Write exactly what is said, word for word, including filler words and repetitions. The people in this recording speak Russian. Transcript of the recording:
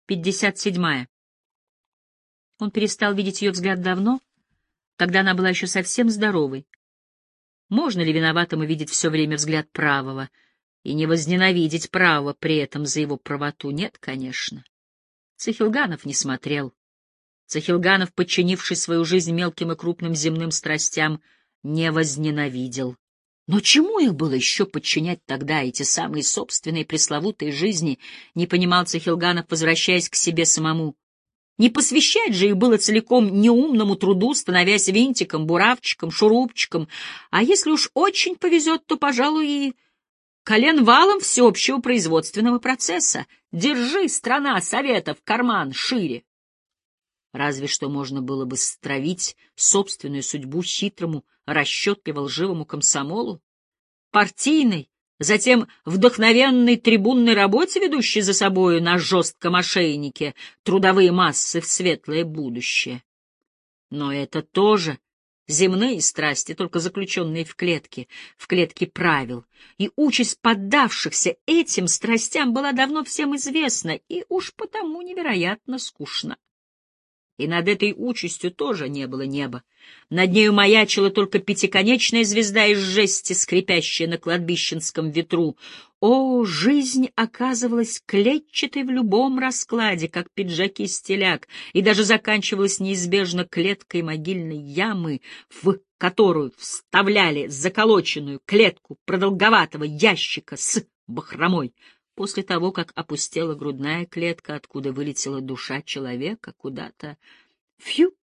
пятьдесят седьмая. Он перестал видеть ее взгляд давно, когда она была еще совсем здоровой. Можно ли виноватому видеть все время взгляд правого и не возненавидеть правого при этом за его правоту? Нет, конечно. Цихилганов не смотрел. Цихилганов, подчинивший свою жизнь мелким и крупным земным страстям, не возненавидел. Но чему их было еще подчинять тогда, эти самые собственные пресловутые жизни, не понимал Цихилганов, возвращаясь к себе самому. Не посвящать же их было целиком неумному труду, становясь винтиком, буравчиком, шурупчиком, а если уж очень повезет, то, пожалуй, и коленвалом всеобщего производственного процесса. Держи, страна, Советов, карман шире. Разве что можно было бы стравить собственную судьбу хитрому, расчетливо-лживому комсомолу, партийной, затем вдохновенной трибунной работе, ведущей за собою на жестком ошейнике трудовые массы в светлое будущее. Но это тоже земные страсти, только заключенные в клетке, в клетке правил, и участь поддавшихся этим страстям была давно всем известна и уж потому невероятно скучна. И над этой участью тоже не было неба. Над нею маячила только пятиконечная звезда из жести, скрипящая на кладбищенском ветру. О, жизнь оказывалась клетчатой в любом раскладе, как пиджаки-стиляк, и даже заканчивалась неизбежно клеткой могильной ямы, в которую вставляли заколоченную клетку продолговатого ящика с бахромой. После того, как опустела грудная клетка, откуда вылетела душа человека куда-то, фью,